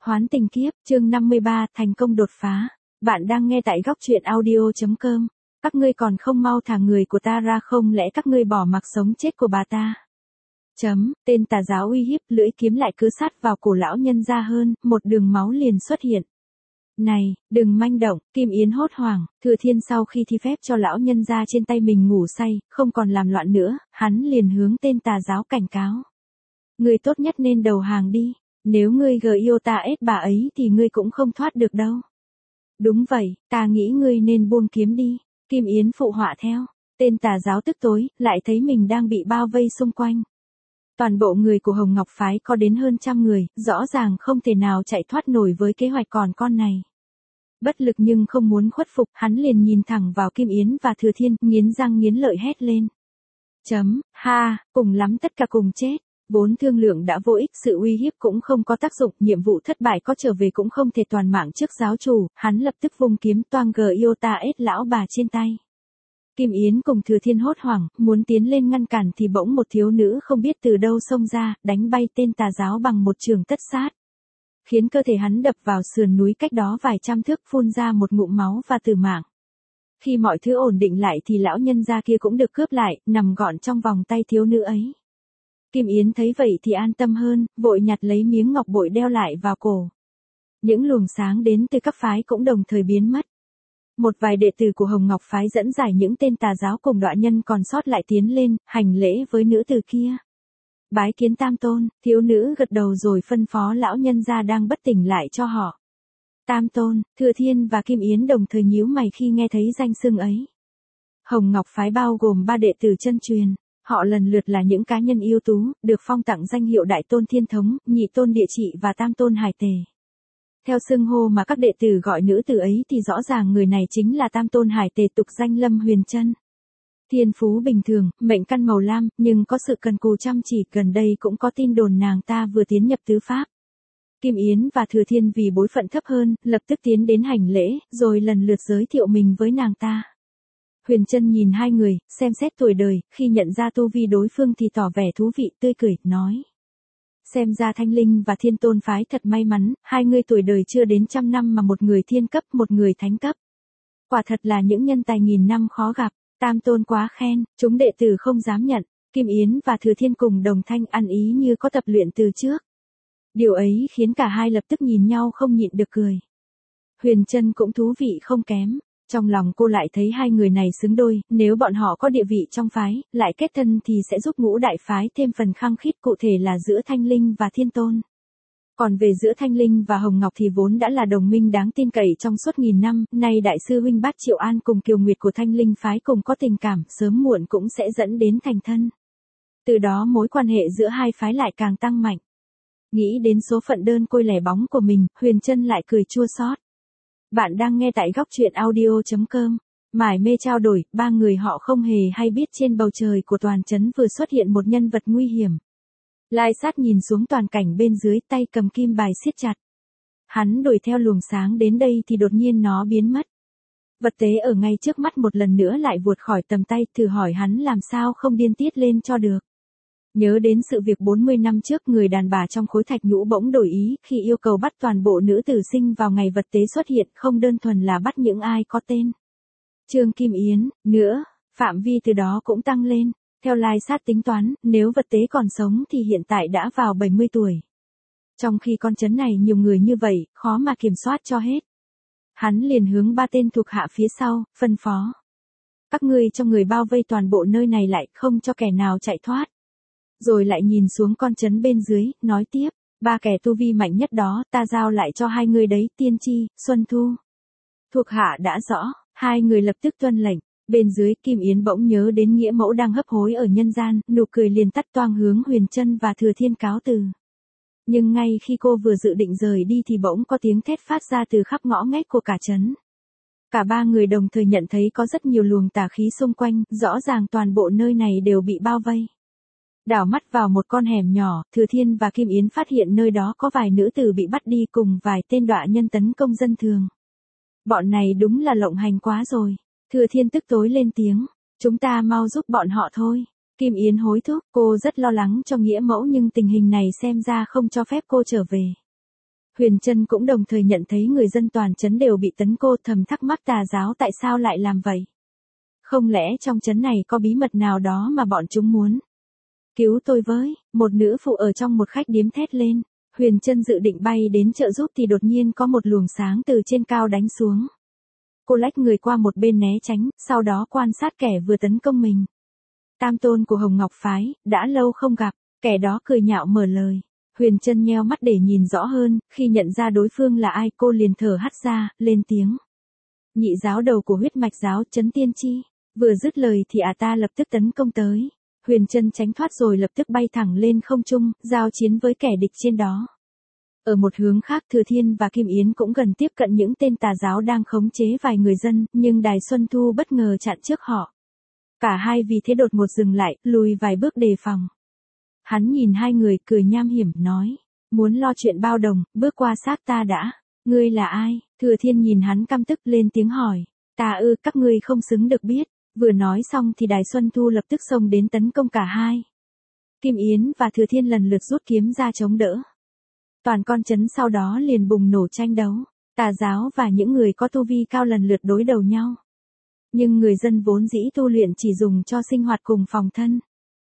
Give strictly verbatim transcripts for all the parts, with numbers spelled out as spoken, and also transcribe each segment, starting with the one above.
Hoán tình kiếp, chương năm mươi ba, thành công đột phá. Bạn đang nghe tại góc truyện audio chấm com. Các ngươi còn không mau thả người của ta ra, không lẽ các ngươi bỏ mặc sống chết của bà ta? Chấm, tên tà giáo uy hiếp, lưỡi kiếm lại cứ sát vào cổ lão nhân ra hơn, một đường máu liền xuất hiện. Này, đừng manh động, Kim Yến hốt hoảng, Thừa Thiên sau khi thi phép cho lão nhân ra trên tay mình ngủ say, không còn làm loạn nữa, hắn liền hướng tên tà giáo cảnh cáo. Ngươi tốt nhất nên đầu hàng đi. Nếu ngươi gờ yêu ta ết bà ấy thì ngươi cũng không thoát được đâu. Đúng vậy, ta nghĩ ngươi nên buông kiếm đi. Kim Yến phụ họa theo. Tên tà giáo tức tối, lại thấy mình đang bị bao vây xung quanh. Toàn bộ người của Hồng Ngọc Phái có đến hơn trăm người, rõ ràng không thể nào chạy thoát nổi với kế hoạch còn con này. Bất lực nhưng không muốn khuất phục, hắn liền nhìn thẳng vào Kim Yến và Thừa Thiên, nghiến răng nghiến lợi hét lên. Chấm, ha, cùng lắm tất cả cùng chết. Vốn thương lượng đã vô ích, sự uy hiếp cũng không có tác dụng, nhiệm vụ thất bại có trở về cũng không thể toàn mạng trước giáo chủ, hắn lập tức vung kiếm toang gờ yêu ta ết lão bà trên tay. Kim Yến cùng Thừa Thiên hốt hoảng, muốn tiến lên ngăn cản thì bỗng một thiếu nữ không biết từ đâu xông ra, đánh bay tên tà giáo bằng một trường tất sát. Khiến cơ thể hắn đập vào sườn núi cách đó vài trăm thước, phun ra một ngụm máu và tử mạng. Khi mọi thứ ổn định lại thì lão nhân gia kia cũng được cướp lại, nằm gọn trong vòng tay thiếu nữ ấy. Kim Yến thấy vậy thì an tâm hơn, vội nhặt lấy miếng ngọc bội đeo lại vào cổ. Những luồng sáng đến từ các phái cũng đồng thời biến mất. Một vài đệ tử của Hồng Ngọc Phái dẫn giải những tên tà giáo cùng đọa nhân còn sót lại tiến lên, hành lễ với nữ tử kia. Bái kiến Tam Tôn, thiếu nữ gật đầu rồi phân phó lão nhân gia đang bất tỉnh lại cho họ. Tam Tôn, Thừa Thiên và Kim Yến đồng thời nhíu mày khi nghe thấy danh xưng ấy. Hồng Ngọc Phái bao gồm ba đệ tử chân truyền. Họ lần lượt là những cá nhân ưu tú, được phong tặng danh hiệu Đại Tôn Thiên Thống, Nhị Tôn Địa Trị và Tam Tôn Hải Tề. Theo xưng hô mà các đệ tử gọi nữ tử ấy thì rõ ràng người này chính là Tam Tôn Hải Tề, tục danh Lâm Huyền Trân. Thiên phú bình thường, mệnh căn màu lam, nhưng có sự cần cù chăm chỉ, gần đây cũng có tin đồn nàng ta vừa tiến nhập tứ pháp. Kim Yến và Thừa Thiên vì bối phận thấp hơn, lập tức tiến đến hành lễ, rồi lần lượt giới thiệu mình với nàng ta. Huyền Trân nhìn hai người, xem xét tuổi đời, khi nhận ra tu vi đối phương thì tỏ vẻ thú vị, tươi cười, nói. Xem ra Thanh Linh và Thiên Tôn Phái thật may mắn, hai người tuổi đời chưa đến trăm năm mà một người thiên cấp, một người thánh cấp. Quả thật là những nhân tài nghìn năm khó gặp, Tam Tôn quá khen, chúng đệ tử không dám nhận. Kim Yến và Thừa Thiên cùng đồng thanh ăn ý như có tập luyện từ trước. Điều ấy khiến cả hai lập tức nhìn nhau không nhịn được cười. Huyền Trân cũng thú vị không kém. Trong lòng cô lại thấy hai người này xứng đôi, nếu bọn họ có địa vị trong phái, lại kết thân thì sẽ giúp ngũ đại phái thêm phần khăng khít, cụ thể là giữa Thanh Linh và Thiên Tôn. Còn về giữa Thanh Linh và Hồng Ngọc thì vốn đã là đồng minh đáng tin cậy trong suốt nghìn năm, nay đại sư huynh Bát Triệu An cùng Kiều Nguyệt của Thanh Linh phái cùng có tình cảm, sớm muộn cũng sẽ dẫn đến thành thân. Từ đó mối quan hệ giữa hai phái lại càng tăng mạnh. Nghĩ đến số phận đơn côi lẻ bóng của mình, Huyền Trân lại cười chua xót. Bạn đang nghe tại góc truyện audio chấm com. Mải mê trao đổi, ba người họ không hề hay biết trên bầu trời của toàn trấn vừa xuất hiện một nhân vật nguy hiểm. Lai Sát nhìn xuống toàn cảnh bên dưới, tay cầm kim bài siết chặt. Hắn đuổi theo luồng sáng đến đây thì đột nhiên nó biến mất. Vật tế ở ngay trước mắt một lần nữa lại vụt khỏi tầm tay, thử hỏi hắn làm sao không điên tiết lên cho được. Nhớ đến sự việc bốn mươi năm trước, người đàn bà trong khối thạch nhũ bỗng đổi ý khi yêu cầu bắt toàn bộ nữ tử sinh vào ngày vật tế xuất hiện, không đơn thuần là bắt những ai có tên Trương Kim Yến, nữa, phạm vi từ đó cũng tăng lên. Theo Lai Sát tính toán, nếu vật tế còn sống thì hiện tại đã vào bảy mươi tuổi. Trong khi con trấn này nhiều người như vậy, khó mà kiểm soát cho hết. Hắn liền hướng ba tên thuộc hạ phía sau, phân phó. Các ngươi trong người bao vây toàn bộ nơi này lại, không cho kẻ nào chạy thoát. Rồi lại nhìn xuống con trấn bên dưới, nói tiếp, ba kẻ tu vi mạnh nhất đó, ta giao lại cho hai người đấy, Tiên Tri, Xuân Thu. Thuộc hạ đã rõ, hai người lập tức tuân lệnh. Bên dưới, Kim Yến bỗng nhớ đến nghĩa mẫu đang hấp hối ở nhân gian, nụ cười liền tắt toang hướng Huyền Trân và Thừa Thiên cáo từ. Nhưng ngay khi cô vừa dự định rời đi thì bỗng có tiếng thét phát ra từ khắp ngõ ngách của cả trấn. Cả ba người đồng thời nhận thấy có rất nhiều luồng tà khí xung quanh, rõ ràng toàn bộ nơi này đều bị bao vây. Đảo mắt vào một con hẻm nhỏ, Thừa Thiên và Kim Yến phát hiện nơi đó có vài nữ tử bị bắt đi cùng vài tên đọa nhân tấn công dân thường. Bọn này đúng là lộng hành quá rồi. Thừa Thiên tức tối lên tiếng, chúng ta mau giúp bọn họ thôi. Kim Yến hối thúc, cô rất lo lắng cho nghĩa mẫu nhưng tình hình này xem ra không cho phép cô trở về. Huyền Trân cũng đồng thời nhận thấy người dân toàn trấn đều bị tấn, cô thầm thắc mắc tà giáo tại sao lại làm vậy. Không lẽ trong trấn này có bí mật nào đó mà bọn chúng muốn cứu tôi với, một nữ phụ ở trong một khách điếm thét lên. Huyền Trân dự định bay đến trợ giúp thì đột nhiên có một luồng sáng từ trên cao đánh xuống. Cô lách người qua một bên né tránh, sau đó quan sát kẻ vừa tấn công mình. Tam tôn của Hồng Ngọc Phái, đã lâu không gặp, kẻ đó cười nhạo mở lời. Huyền Trân nheo mắt để nhìn rõ hơn, khi nhận ra đối phương là ai cô liền thở hắt ra, lên tiếng. Nhị giáo đầu của huyết mạch giáo, Trấn Tiên Chi. Vừa dứt lời thì ả ta lập tức tấn công tới. Huyền Trân tránh thoát rồi lập tức bay thẳng lên không trung, giao chiến với kẻ địch trên đó. Ở một hướng khác Thừa Thiên và Kim Yến cũng gần tiếp cận những tên tà giáo đang khống chế vài người dân, nhưng Đài Xuân Thu bất ngờ chặn trước họ. Cả hai vì thế đột ngột dừng lại, lùi vài bước đề phòng. Hắn nhìn hai người cười nham hiểm nói, muốn lo chuyện bao đồng, bước qua xác ta đã. Ngươi là ai? Thừa Thiên nhìn hắn căm tức lên tiếng hỏi. Ta ư, các ngươi không xứng được biết. Vừa nói xong thì Đài Xuân Thu lập tức xông đến tấn công cả hai. Kim Yến và Thừa Thiên lần lượt rút kiếm ra chống đỡ. Toàn con trấn sau đó liền bùng nổ tranh đấu. Tà giáo và những người có tu vi cao lần lượt đối đầu nhau. Nhưng người dân vốn dĩ tu luyện chỉ dùng cho sinh hoạt cùng phòng thân.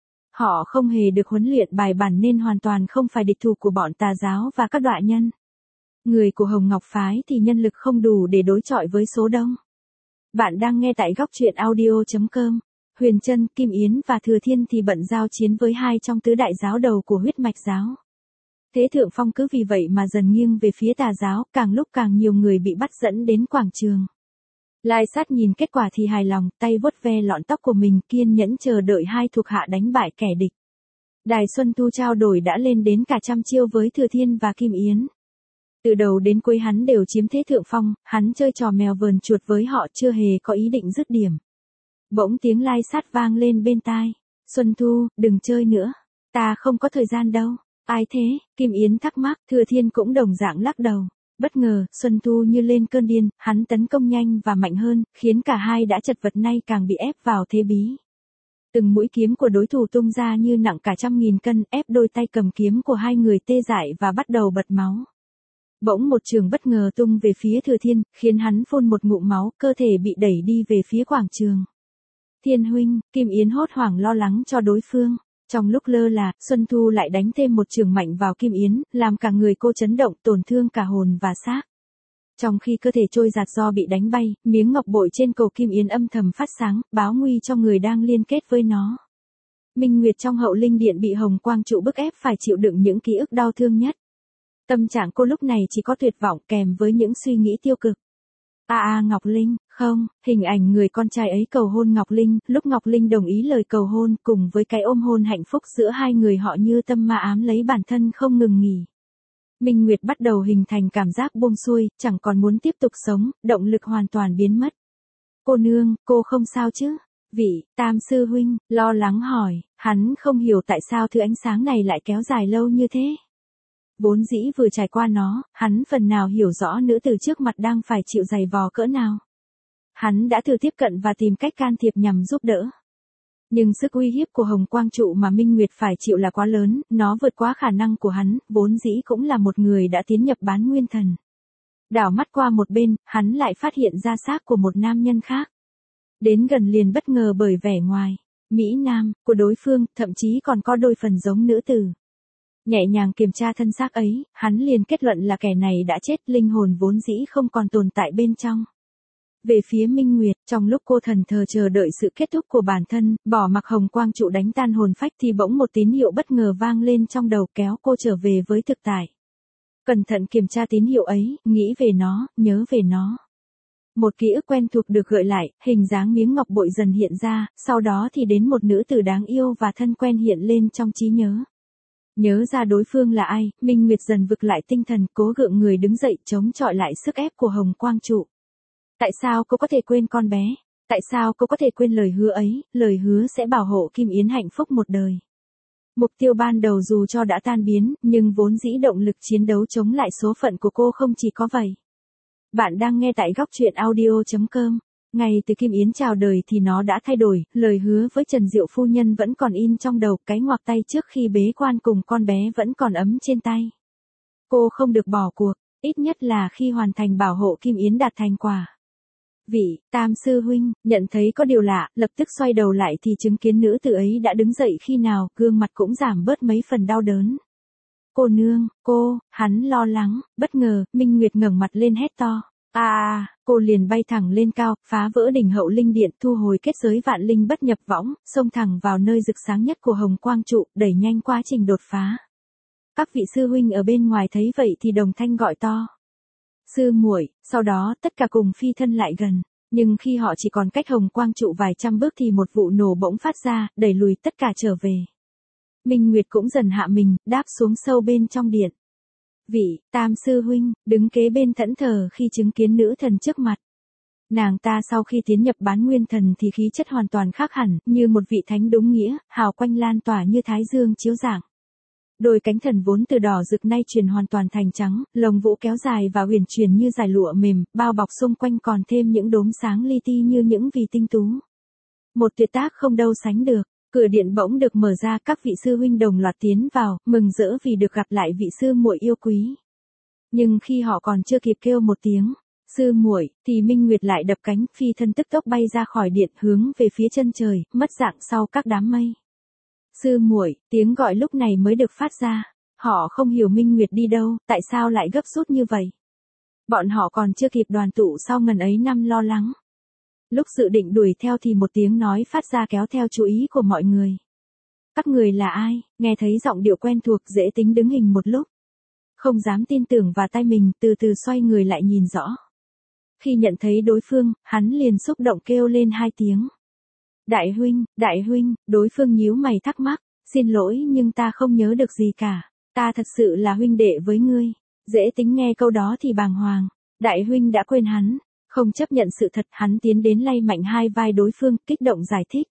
Họ không hề được huấn luyện bài bản nên hoàn toàn không phải địch thủ của bọn tà giáo và các đọa nhân. Người của Hồng Ngọc Phái thì nhân lực không đủ để đối chọi với số đông. Bạn đang nghe tại góc truyện audio chấm com. Huyền Trân, Kim Yến và Thừa Thiên thì bận giao chiến với hai trong tứ đại giáo đầu của huyết mạch giáo. Thế Thượng Phong cứ vì vậy mà dần nghiêng về phía tà giáo, càng lúc càng nhiều người bị bắt dẫn đến quảng trường. Lai Sát nhìn kết quả thì hài lòng, tay vuốt ve lọn tóc của mình, kiên nhẫn chờ đợi hai thuộc hạ đánh bại kẻ địch. Đài Xuân Thu trao đổi đã lên đến cả trăm chiêu với Thừa Thiên và Kim Yến. Từ đầu đến cuối hắn đều chiếm thế thượng phong, hắn chơi trò mèo vờn chuột với họ chưa hề có ý định dứt điểm. Bỗng tiếng Lai Sát vang lên bên tai. Xuân Thu, đừng chơi nữa. Ta không có thời gian đâu. Ai thế? Kim Yến thắc mắc, Thừa Thiên cũng đồng dạng lắc đầu. Bất ngờ, Xuân Thu như lên cơn điên, hắn tấn công nhanh và mạnh hơn, khiến cả hai đã chật vật nay càng bị ép vào thế bí. Từng mũi kiếm của đối thủ tung ra như nặng cả trăm nghìn cân, ép đôi tay cầm kiếm của hai người tê dại và bắt đầu bật máu. Bỗng một trường bất ngờ tung về phía Thừa Thiên, khiến hắn phun một ngụm máu, cơ thể bị đẩy đi về phía quảng trường. Thiên huynh, Kim Yến hốt hoảng lo lắng cho đối phương. Trong lúc lơ là, Xuân Thu lại đánh thêm một trường mạnh vào Kim Yến, làm cả người cô chấn động, tổn thương cả hồn và xác. Trong khi cơ thể trôi giạt do bị đánh bay, miếng ngọc bội trên cổ Kim Yến âm thầm phát sáng, báo nguy cho người đang liên kết với nó. Minh Nguyệt trong hậu linh điện bị Hồng Quang trụ bức ép phải chịu đựng những ký ức đau thương nhất. Tâm trạng cô lúc này chỉ có tuyệt vọng kèm với những suy nghĩ tiêu cực. A à, a Ngọc Linh, không, hình ảnh người con trai ấy cầu hôn Ngọc Linh, lúc Ngọc Linh đồng ý lời cầu hôn cùng với cái ôm hôn hạnh phúc giữa hai người họ như tâm ma ám lấy bản thân không ngừng nghỉ. Minh Nguyệt bắt đầu hình thành cảm giác buông xuôi, chẳng còn muốn tiếp tục sống, động lực hoàn toàn biến mất. Cô nương, cô không sao chứ? Vị, Tam sư huynh, lo lắng hỏi, hắn không hiểu tại sao thứ ánh sáng này lại kéo dài lâu như thế. Vốn dĩ vừa trải qua nó, hắn phần nào hiểu rõ nữ tử trước mặt đang phải chịu giày vò cỡ nào. Hắn đã thử tiếp cận và tìm cách can thiệp nhằm giúp đỡ. Nhưng sức uy hiếp của Hồng Quang trụ mà Minh Nguyệt phải chịu là quá lớn, nó vượt quá khả năng của hắn, vốn dĩ cũng là một người đã tiến nhập bán nguyên thần. Đảo mắt qua một bên, hắn lại phát hiện ra xác của một nam nhân khác. Đến gần liền bất ngờ bởi vẻ ngoài, mỹ nam, của đối phương, thậm chí còn có đôi phần giống nữ tử. Nhẹ nhàng kiểm tra thân xác ấy, hắn liền kết luận là kẻ này đã chết, linh hồn vốn dĩ không còn tồn tại bên trong. Về phía Minh Nguyệt, trong lúc cô thần thờ chờ đợi sự kết thúc của bản thân, bỏ mặc Hồng Quang trụ đánh tan hồn phách thì bỗng một tín hiệu bất ngờ vang lên trong đầu kéo cô trở về với thực tại. Cẩn thận kiểm tra tín hiệu ấy, nghĩ về nó, nhớ về nó. Một ký ức quen thuộc được gợi lại, hình dáng miếng ngọc bội dần hiện ra, sau đó thì đến một nữ tử đáng yêu và thân quen hiện lên trong trí nhớ. Nhớ ra đối phương là ai, Minh Nguyệt dần vực lại tinh thần, cố gượng người đứng dậy chống chọi lại sức ép của Hồng Quang trụ. Tại sao cô có thể quên con bé? Tại sao cô có thể quên lời hứa ấy, lời hứa sẽ bảo hộ Kim Yến hạnh phúc một đời? Mục tiêu ban đầu dù cho đã tan biến, nhưng vốn dĩ động lực chiến đấu chống lại số phận của cô không chỉ có vậy. Bạn đang nghe tại góc truyện audio chấm com. Ngay từ Kim Yến chào đời thì nó đã thay đổi, lời hứa với Trần Diệu phu nhân vẫn còn in trong đầu, cái ngoặc tay trước khi bế quan cùng con bé vẫn còn ấm trên tay. Cô không được bỏ cuộc, ít nhất là khi hoàn thành bảo hộ Kim Yến đạt thành quả. Vị Tam sư huynh, nhận thấy có điều lạ, lập tức xoay đầu lại thì chứng kiến nữ tử ấy đã đứng dậy khi nào, gương mặt cũng giảm bớt mấy phần đau đớn. Cô nương, cô, hắn lo lắng, bất ngờ, Minh Nguyệt ngẩng mặt lên hét to. À, à, cô liền bay thẳng lên cao, phá vỡ đỉnh hậu linh điện, thu hồi kết giới vạn linh bất nhập võng, xông thẳng vào nơi rực sáng nhất của hồng quang trụ, đẩy nhanh quá trình đột phá. Các vị sư huynh ở bên ngoài thấy vậy thì đồng thanh gọi to. Sư muội, sau đó tất cả cùng phi thân lại gần, nhưng khi họ chỉ còn cách hồng quang trụ vài trăm bước thì một vụ nổ bỗng phát ra, đẩy lùi tất cả trở về. Minh Nguyệt cũng dần hạ mình, đáp xuống sâu bên trong điện. Vị Tam sư huynh đứng kế bên thẫn thờ khi chứng kiến nữ thần trước mặt. Nàng ta sau khi tiến nhập bán nguyên thần thì khí chất hoàn toàn khác hẳn, như một vị thánh đúng nghĩa, hào quanh lan tỏa như thái dương chiếu rạng. Đôi cánh thần vốn từ đỏ rực nay chuyển hoàn toàn thành trắng, lồng vũ kéo dài và huyền chuyển như dải lụa mềm, bao bọc xung quanh còn thêm những đốm sáng li ti như những vì tinh tú. Một tuyệt tác không đâu sánh được. Cửa điện bỗng được mở ra, các vị sư huynh đồng loạt tiến vào, mừng rỡ vì được gặp lại vị sư muội yêu quý. Nhưng khi họ còn chưa kịp kêu một tiếng sư muội, thì Minh Nguyệt lại đập cánh, phi thân tức tốc bay ra khỏi điện, hướng về phía chân trời, mất dạng sau các đám mây. Sư muội, tiếng gọi lúc này mới được phát ra. Họ không hiểu Minh Nguyệt đi đâu, tại sao lại gấp rút như vậy. Bọn họ còn chưa kịp đoàn tụ sau ngần ấy năm lo lắng. Lúc dự định đuổi theo thì một tiếng nói phát ra kéo theo chú ý của mọi người. Các người là ai? Nghe thấy giọng điệu quen thuộc, Dễ Tính đứng hình một lúc. Không dám tin tưởng vào tai mình, từ từ xoay người lại nhìn rõ. Khi nhận thấy đối phương, hắn liền xúc động kêu lên hai tiếng. Đại huynh, đại huynh, đối phương nhíu mày thắc mắc. Xin lỗi nhưng ta không nhớ được gì cả. Ta thật sự là huynh đệ với ngươi. Dễ Tính nghe câu đó thì bàng hoàng. Đại huynh đã quên hắn. Không chấp nhận sự thật, hắn tiến đến lay mạnh hai vai đối phương, kích động giải thích.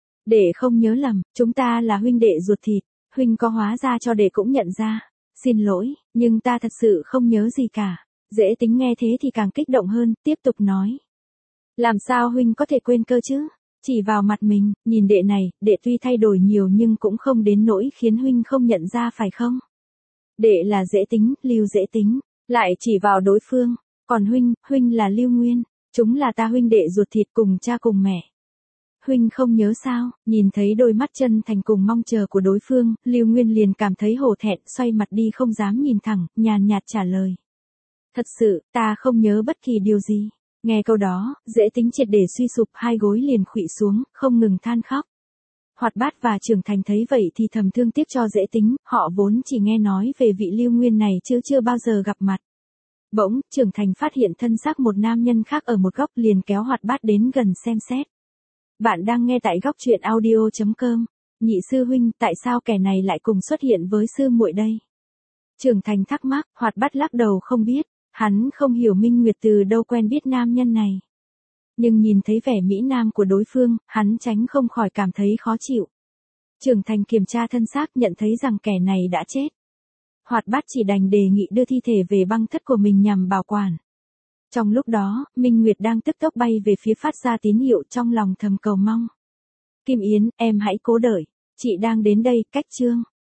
Để không nhớ lầm, chúng ta là huynh đệ ruột thịt, huynh có hóa ra cho đệ cũng nhận ra. Xin lỗi, nhưng ta thật sự không nhớ gì cả. Dễ Tính nghe thế thì càng kích động hơn, tiếp tục nói. Làm sao huynh có thể quên cơ chứ? Chỉ vào mặt mình, nhìn đệ này, đệ tuy thay đổi nhiều nhưng cũng không đến nỗi khiến huynh không nhận ra phải không? Đệ là Dễ Tính, Lưu Dễ Tính, lại chỉ vào đối phương. Còn huynh, huynh là Lưu Nguyên, chúng là ta huynh đệ ruột thịt cùng cha cùng mẹ. Huynh không nhớ sao? Nhìn thấy đôi mắt chân thành cùng mong chờ của đối phương, Lưu Nguyên liền cảm thấy hổ thẹn, xoay mặt đi không dám nhìn thẳng, nhàn nhạt trả lời. Thật sự, ta không nhớ bất kỳ điều gì. Nghe câu đó, Dễ Tính triệt để suy sụp, hai gối liền khuỵu xuống, không ngừng than khóc. Hoạt Bát và Trưởng Thành thấy vậy thì thầm thương tiếc cho Dễ Tính, họ vốn chỉ nghe nói về vị Lưu Nguyên này chứ chưa bao giờ gặp mặt. Bỗng, Trưởng Thành phát hiện thân xác một nam nhân khác ở một góc, liền kéo Hoạt Bát đến gần xem xét. Bạn đang nghe tại góc truyện audio chấm com. Nhị sư huynh, tại sao kẻ này lại cùng xuất hiện với sư muội đây? Trưởng Thành thắc mắc, Hoạt Bát lắc đầu không biết, hắn không hiểu Minh Nguyệt từ đâu quen biết nam nhân này. Nhưng nhìn thấy vẻ mỹ nam của đối phương, hắn tránh không khỏi cảm thấy khó chịu. Trưởng Thành kiểm tra thân xác, nhận thấy rằng kẻ này đã chết. Hoạt Bát chỉ đành đề nghị đưa thi thể về băng thất của mình nhằm bảo quản. Trong lúc đó, Minh Nguyệt đang tức tốc bay về phía phát ra tín hiệu, trong lòng thầm cầu mong. Kim Yến, em hãy cố đợi, chị đang đến đây, cách chương.